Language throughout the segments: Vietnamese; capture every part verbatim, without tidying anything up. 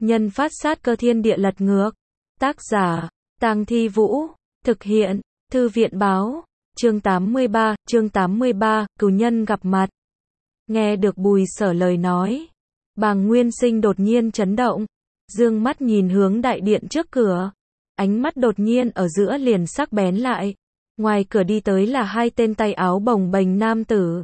Nhân phát sát cơ thiên địa lật ngược. Tác giả, Tang Thi Vũ. Thực hiện, Thư viện báo. Chương tám mươi ba, chương tám mươi ba, cửu nhân gặp mặt. Nghe được Bùi Sở lời nói, Bàng Nguyên Sinh đột nhiên chấn động, dương mắt nhìn hướng đại điện trước cửa, ánh mắt đột nhiên ở giữa liền sắc bén lại. Ngoài cửa đi tới là hai tên tay áo bồng bềnh nam tử.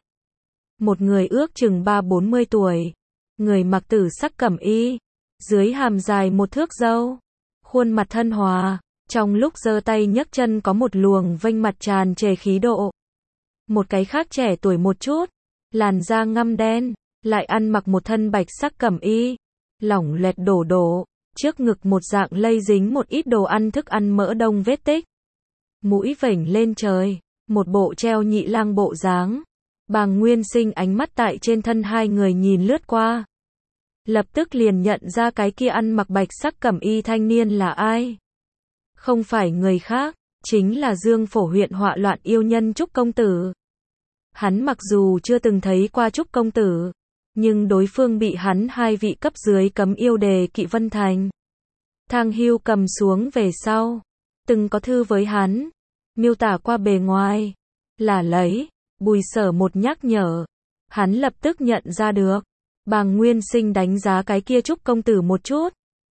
Một người ước chừng ba bốn mươi tuổi, người mặc tử sắc cẩm y, dưới hàm dài một thước râu, khuôn mặt thân hòa, trong lúc giơ tay nhấc chân có một luồng vênh mặt tràn trề khí độ. Một cái khác trẻ tuổi một chút, làn da ngăm đen, lại ăn mặc một thân bạch sắc cẩm y, lỏng loẹt đổ đổ, trước ngực một dạng lây dính một ít đồ ăn thức ăn mỡ đông vết tích. Mũi vểnh lên trời, một bộ treo nhị lang bộ dáng. Bàng Nguyên Sinh ánh mắt tại trên thân hai người nhìn lướt qua, lập tức liền nhận ra cái kia ăn mặc bạch sắc cẩm y thanh niên là ai. Không phải người khác, chính là Dương Phổ huyện họa loạn yêu nhân Trúc công tử. Hắn mặc dù chưa từng thấy qua Trúc công tử, nhưng đối phương bị hắn hai vị cấp dưới cấm yêu đề kỵ Vân Thành Thang Hưu cầm xuống về sau, từng có thư với hắn, miêu tả qua bề ngoài, là lấy. Bùi Sở một nhắc nhở, hắn lập tức nhận ra được. Bàng Nguyên Sinh đánh giá cái kia Trúc công tử một chút,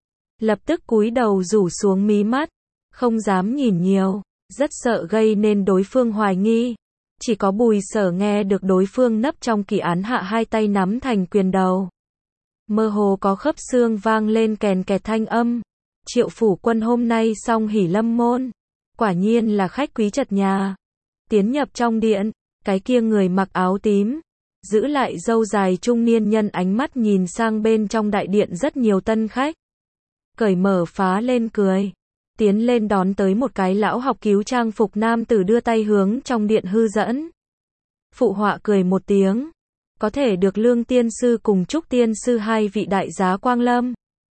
lập tức cúi đầu rủ xuống mí mắt, không dám nhìn nhiều, rất sợ gây nên đối phương hoài nghi. Chỉ có Bùi Sở nghe được đối phương nấp trong kỳ án hạ hai tay nắm thành quyền đầu, mơ hồ có khớp xương vang lên kèn kẹt thanh âm. Triệu phủ quân hôm nay xong hỉ lâm môn, quả nhiên là khách quý trật nhà. Tiến nhập trong điện, cái kia người mặc áo tím, giữ lại râu dài trung niên nhân ánh mắt nhìn sang bên trong đại điện rất nhiều tân khách, cởi mở phá lên cười, tiến lên đón tới một cái lão học cứu trang phục nam tử đưa tay hướng trong điện hư dẫn. Phụ họa cười một tiếng, có thể được Lương tiên sư cùng Trúc tiên sư hai vị đại giá quang lâm.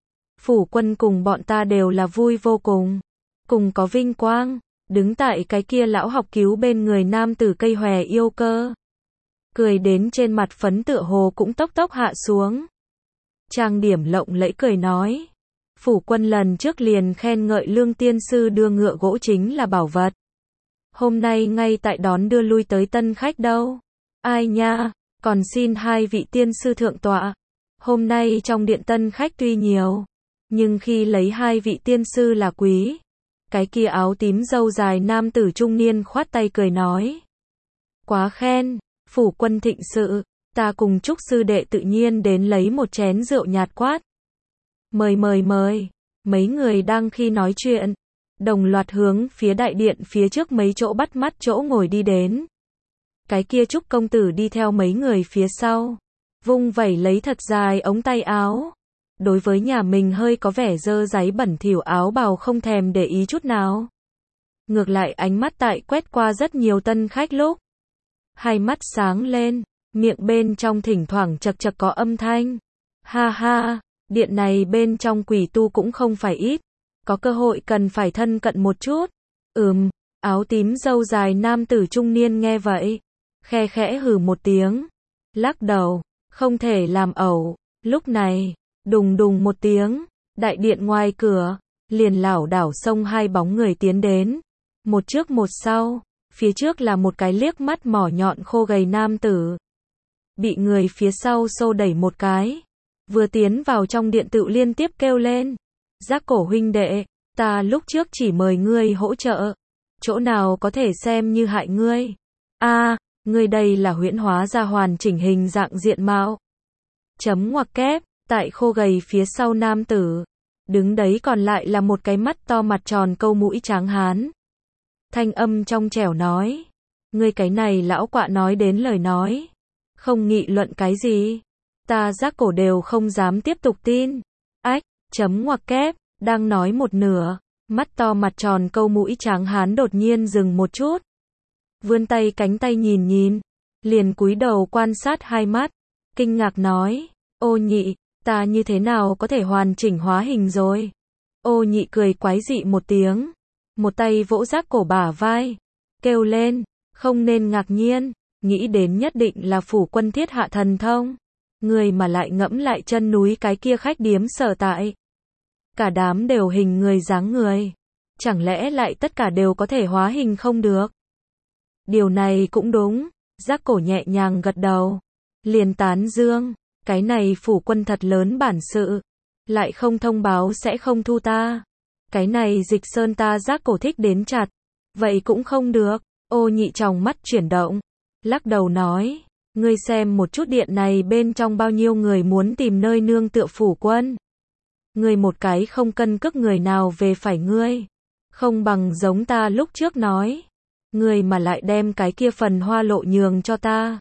Phủ quân cùng bọn ta đều là vui vô cùng, cùng có vinh quang. Đứng tại cái kia lão học cứu bên người nam tử cây hòe yêu cơ, cười đến trên mặt phấn tựa hồ cũng tốc tốc hạ xuống. Trang điểm lộng lẫy cười nói, phủ quân lần trước liền khen ngợi Lương tiên sư đưa ngựa gỗ chính là bảo vật. Hôm nay ngay tại đón đưa lui tới tân khách đâu. Ai nha, còn xin hai vị tiên sư thượng tọa. Hôm nay trong điện tân khách tuy nhiều, nhưng khi lấy hai vị tiên sư là quý. Cái kia áo tím râu dài nam tử trung niên khoát tay cười nói, quá khen, phủ quân thịnh sự, ta cùng Trúc sư đệ tự nhiên đến lấy một chén rượu nhạt quát. Mời mời mời. Mấy người đang khi nói chuyện, đồng loạt hướng phía đại điện phía trước mấy chỗ bắt mắt chỗ ngồi đi đến. Cái kia Trúc công tử đi theo mấy người phía sau, vung vẩy lấy thật dài ống tay áo. Đối với nhà mình hơi có vẻ dơ dáy bẩn thỉu áo bào không thèm để ý chút nào. Ngược lại ánh mắt tại quét qua rất nhiều tân khách lúc, hai mắt sáng lên, miệng bên trong thỉnh thoảng chật chật có âm thanh. Ha ha, điện này bên trong quỷ tu cũng không phải ít, có cơ hội cần phải thân cận một chút. Ừm, áo tím râu dài nam tử trung niên nghe vậy, khe khẽ hừ một tiếng, lắc đầu, không thể làm ẩu. Lúc này, đùng đùng một tiếng, đại điện ngoài cửa, liền lảo đảo xông hai bóng người tiến đến. Một trước một sau, phía trước là một cái liếc mắt mỏ nhọn khô gầy nam tử. Bị người phía sau xô đẩy một cái. Vừa tiến vào trong điện tự liên tiếp kêu lên. Giác cổ huynh đệ, ta lúc trước chỉ mời ngươi hỗ trợ. Chỗ nào có thể xem như hại ngươi. A, ngươi đây là huyễn hóa ra hoàn chỉnh hình dạng diện mạo. Chấm ngoặc kép. Tại khô gầy phía sau nam tử, đứng đấy còn lại là một cái mắt to mặt tròn câu mũi tráng hán. Thanh âm trong trẻo nói, ngươi cái này lão quạ nói đến lời nói, không nghị luận cái gì, ta Giác cổ đều không dám tiếp tục tin. Ách, chấm ngoặc kép, đang nói một nửa, mắt to mặt tròn câu mũi tráng hán đột nhiên dừng một chút. Vươn tay cánh tay nhìn nhìn, liền cúi đầu quan sát hai mắt, kinh ngạc nói, ô nhị, ta như thế nào có thể hoàn chỉnh hóa hình rồi? Ô nhị cười quái dị một tiếng, một tay vỗ Giác cổ bả vai, kêu lên, không nên ngạc nhiên, nghĩ đến nhất định là phủ quân thiết hạ thần thông. Người mà lại ngẫm lại chân núi cái kia khách điếm sở tại. cả đám đều hình người dáng người. Chẳng lẽ lại tất cả đều có thể hóa hình không được? Điều này cũng đúng, Giác Cổ nhẹ nhàng gật đầu. Liền tán dương, cái này phủ quân thật lớn bản sự. Lại không thông báo sẽ không thu ta. Cái này Dịch Sơn ta Giác Cổ thích đến chặt. Vậy cũng không được. Ô Nhị trong mắt chuyển động, lắc đầu nói, ngươi xem một chút điện này bên trong bao nhiêu người muốn tìm nơi nương tựa phủ quân. Ngươi một cái không cân cước người nào về phải ngươi. Không bằng giống ta lúc trước nói. Ngươi mà lại đem cái kia phần hoa lộ nhường cho ta.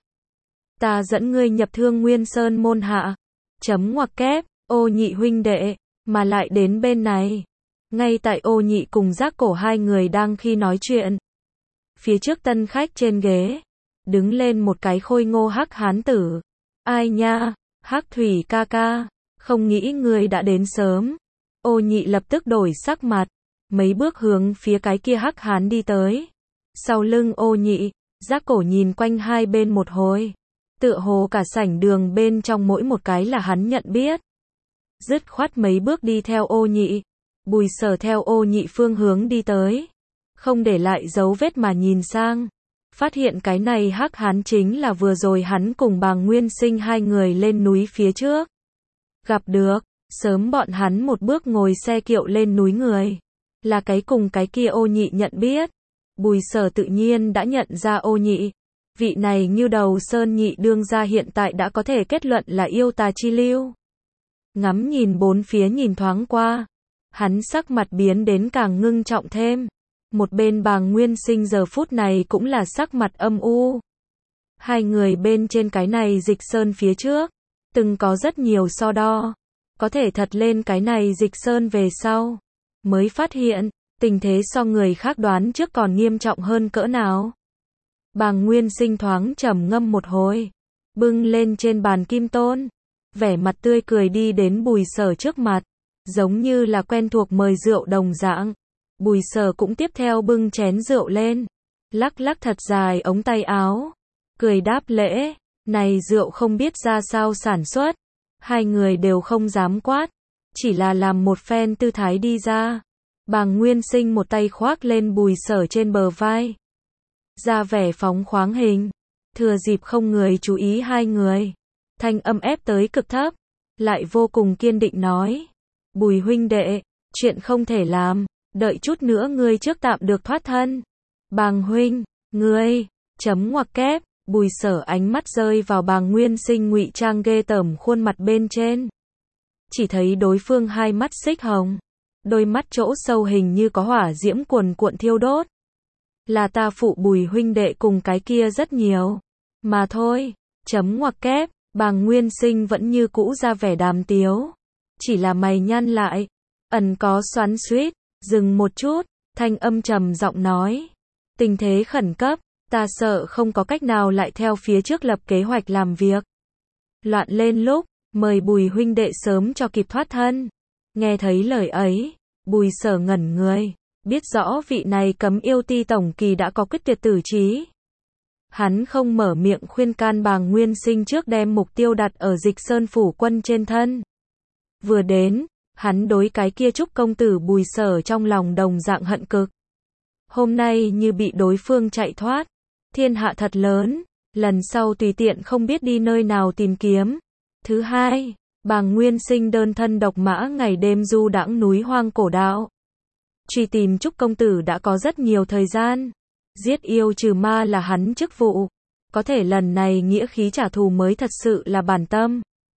Ta dẫn ngươi nhập Thương Nguyên Sơn môn hạ. Chấm ngoặc kép, Ô Nhị huynh đệ, mà lại đến bên này. Ngay tại Ô Nhị cùng Giác Cổ hai người đang khi nói chuyện. Phía trước tân khách trên ghế, đứng lên một cái khôi ngô hắc hán tử. Ai nha, Hắc Thủy ca ca, không nghĩ ngươi đã đến sớm. Ô Nhị lập tức đổi sắc mặt, mấy bước hướng phía cái kia hắc hán đi tới. Sau lưng Ô Nhị, Giác Cổ nhìn quanh hai bên một hồi. Tựa hồ cả sảnh đường bên trong mỗi một cái là hắn nhận biết. Dứt khoát mấy bước đi theo Ô Nhị. Bùi Sở theo Ô Nhị phương hướng đi tới. Không để lại dấu vết mà nhìn sang. Phát hiện cái này hắc hán chính là vừa rồi hắn cùng Bàng Nguyên Sinh hai người lên núi phía trước. Gặp được, sớm bọn hắn một bước ngồi xe kiệu lên núi người. Là cái cùng cái kia Ô Nhị nhận biết. Bùi Sở tự nhiên đã nhận ra Ô Nhị. Vị này Ngưu Đầu Sơn nhị đương gia hiện tại đã có thể kết luận là yêu tà chi lưu. Ngắm nhìn bốn phía nhìn thoáng qua. Hắn sắc mặt biến đến càng ngưng trọng thêm. Một bên Bàng Nguyên Sinh giờ phút này cũng là sắc mặt âm u. Hai người bên trên cái này Dịch Sơn phía trước, từng có rất nhiều so đo. Có thể thật lên cái này Dịch Sơn về sau, mới phát hiện, tình thế so người khác đoán trước còn nghiêm trọng hơn cỡ nào. Bàng Nguyên Sinh thoáng trầm ngâm một hồi, bưng lên trên bàn kim tôn, vẻ mặt tươi cười đi đến Bùi Sở trước mặt, giống như là quen thuộc mời rượu đồng dạng. Bùi Sở cũng tiếp theo bưng chén rượu lên, lắc lắc thật dài ống tay áo, cười đáp lễ, này rượu không biết ra sao sản xuất, hai người đều không dám quát, chỉ là làm một phen tư thái đi ra. Bàng Nguyên Sinh một tay khoác lên Bùi Sở trên bờ vai, ra vẻ phóng khoáng hình, thừa dịp không người chú ý hai người, thanh âm ép tới cực thấp, lại vô cùng kiên định nói, Bùi huynh đệ, chuyện không thể làm. Đợi chút nữa ngươi trước tạm được thoát thân. Bàng huynh, ngươi, chấm ngoặc kép, Bùi Sở ánh mắt rơi vào Bàng Nguyên Sinh ngụy trang ghê tởm khuôn mặt bên trên. Chỉ thấy đối phương hai mắt xích hồng, đôi mắt chỗ sâu hình như có hỏa diễm cuồn cuộn thiêu đốt. Là ta phụ Bùi huynh đệ cùng cái kia rất nhiều. Mà thôi, chấm ngoặc kép, Bàng Nguyên Sinh vẫn như cũ ra vẻ đàm tiếu. Chỉ là mày nhăn lại, ẩn có xoắn xuýt. Dừng một chút, thanh âm trầm giọng nói. Tình thế khẩn cấp, ta sợ không có cách nào lại theo phía trước lập kế hoạch làm việc. Loạn lên lúc, mời Bùi huynh đệ sớm cho kịp thoát thân. Nghe thấy lời ấy, Bùi Sở ngẩn người, biết rõ vị này cấm yêu ti tổng kỳ đã có quyết tuyệt tử trí. Hắn không mở miệng khuyên can Bàng Nguyên Sinh trước đem mục tiêu đặt ở Dịch Sơn phủ quân trên thân. Vừa đến, hắn đối cái kia Trúc công tử Bùi Sở trong lòng đồng dạng hận cực. Hôm nay như bị đối phương chạy thoát, thiên hạ thật lớn, lần sau tùy tiện không biết đi nơi nào tìm kiếm. Thứ hai, Bàng Nguyên Sinh đơn thân độc mã ngày đêm du đãng núi hoang cổ đạo. Truy tìm Trúc công tử đã có rất nhiều thời gian. Giết yêu trừ ma là hắn chức vụ. Có thể lần này nghĩa khí trả thù mới thật sự là bản tâm.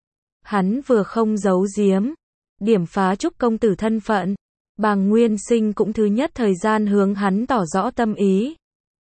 Hắn vừa không giấu giếm, điểm phá Trúc công tử thân phận. Bàng Nguyên Sinh cũng thứ nhất thời gian hướng hắn tỏ rõ tâm ý.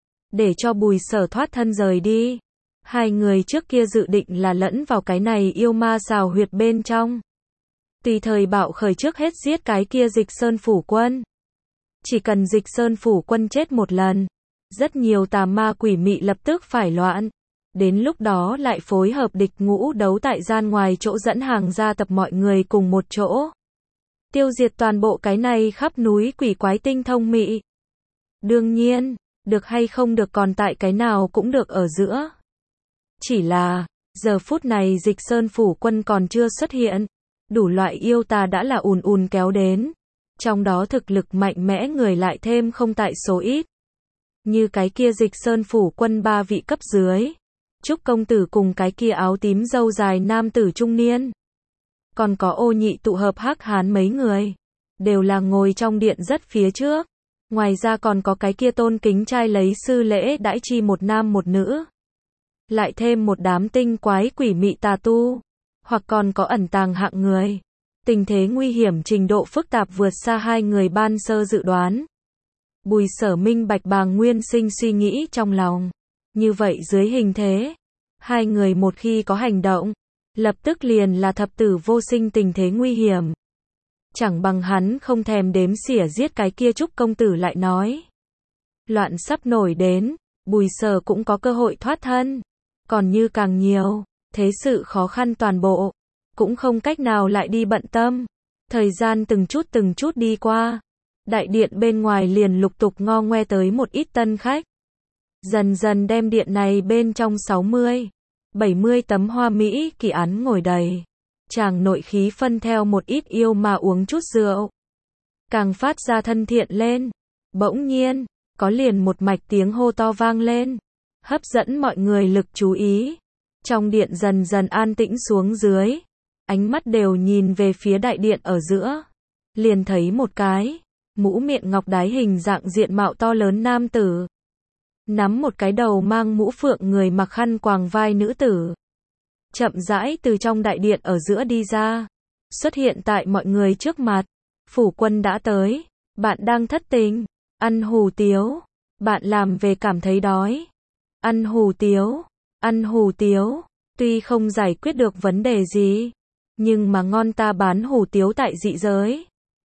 Để cho Bùi Sở thoát thân rời đi. Hai người trước kia dự định là lẫn vào cái này yêu ma xào huyệt bên trong. Tùy thời bạo khởi trước hết giết cái kia Dịch Sơn phủ quân. Chỉ cần Dịch Sơn phủ quân chết một lần, rất nhiều tà ma quỷ mị lập tức phải loạn. Đến lúc đó lại phối hợp địch ngũ đấu tại gian ngoài chỗ dẫn hàng gia tập mọi người cùng một chỗ. Tiêu diệt toàn bộ cái này khắp núi quỷ quái tinh thông mị. Đương nhiên, được hay không được còn tại cái nào cũng được ở giữa. Chỉ là, giờ phút này Dịch Sơn phủ quân còn chưa xuất hiện. Đủ loại yêu tà đã là ùn ùn kéo đến. Trong đó thực lực mạnh mẽ người lại thêm không tại số ít. Như cái kia Dịch Sơn phủ quân ba vị cấp dưới. Trúc công tử cùng cái kia áo tím râu dài nam tử trung niên. Còn có Ô Nhị tụ hợp hắc hán mấy người. Đều là ngồi trong điện rất phía trước. Ngoài ra còn có cái kia tôn kính trai lấy sư lễ đãi chi một nam một nữ. Lại thêm một đám tinh quái quỷ mị tà tu. Hoặc còn có ẩn tàng hạng người. Tình thế nguy hiểm trình độ phức tạp vượt xa hai người ban sơ dự đoán. Bùi Sở minh bạch bàng nguyên sinh suy nghĩ trong lòng. Như vậy dưới hình thế, hai người một khi có hành động, lập tức liền là thập tử vô sinh tình thế nguy hiểm. Chẳng bằng hắn không thèm đếm xỉa giết cái kia Trúc công tử lại nói. Loạn sắp nổi đến, Bùi Sở cũng có cơ hội thoát thân. Còn như càng nhiều, thế sự khó khăn toàn bộ, cũng không cách nào lại đi bận tâm. Thời gian từng chút từng chút đi qua. Đại điện bên ngoài liền lục tục ngo ngoe tới một ít tân khách. Dần dần đem điện này bên trong sáu mươi, bảy mươi tấm hoa mỹ kỳ án ngồi đầy. Chàng nội khí phân theo một ít yêu mà uống chút rượu. Càng phát ra thân thiện lên. Bỗng nhiên, có liền một mạch tiếng hô to vang lên. Hấp dẫn mọi người lực chú ý. Trong điện dần dần an tĩnh xuống dưới. Ánh mắt đều nhìn về phía đại điện ở giữa. Liền thấy một cái mũ miệng ngọc đái hình dạng diện mạo to lớn nam tử. Nắm một cái đầu mang mũ phượng người mặc khăn quàng vai nữ tử. Chậm rãi từ trong đại điện ở giữa đi ra. Xuất hiện tại mọi người trước mặt. Phủ quân đã tới. Bạn đang thất tình. Ăn hủ tiếu. Bạn làm về cảm thấy đói. Ăn hủ tiếu. Ăn hủ tiếu. Tuy không giải quyết được vấn đề gì. Nhưng mà ngon ta bán hủ tiếu tại dị giới.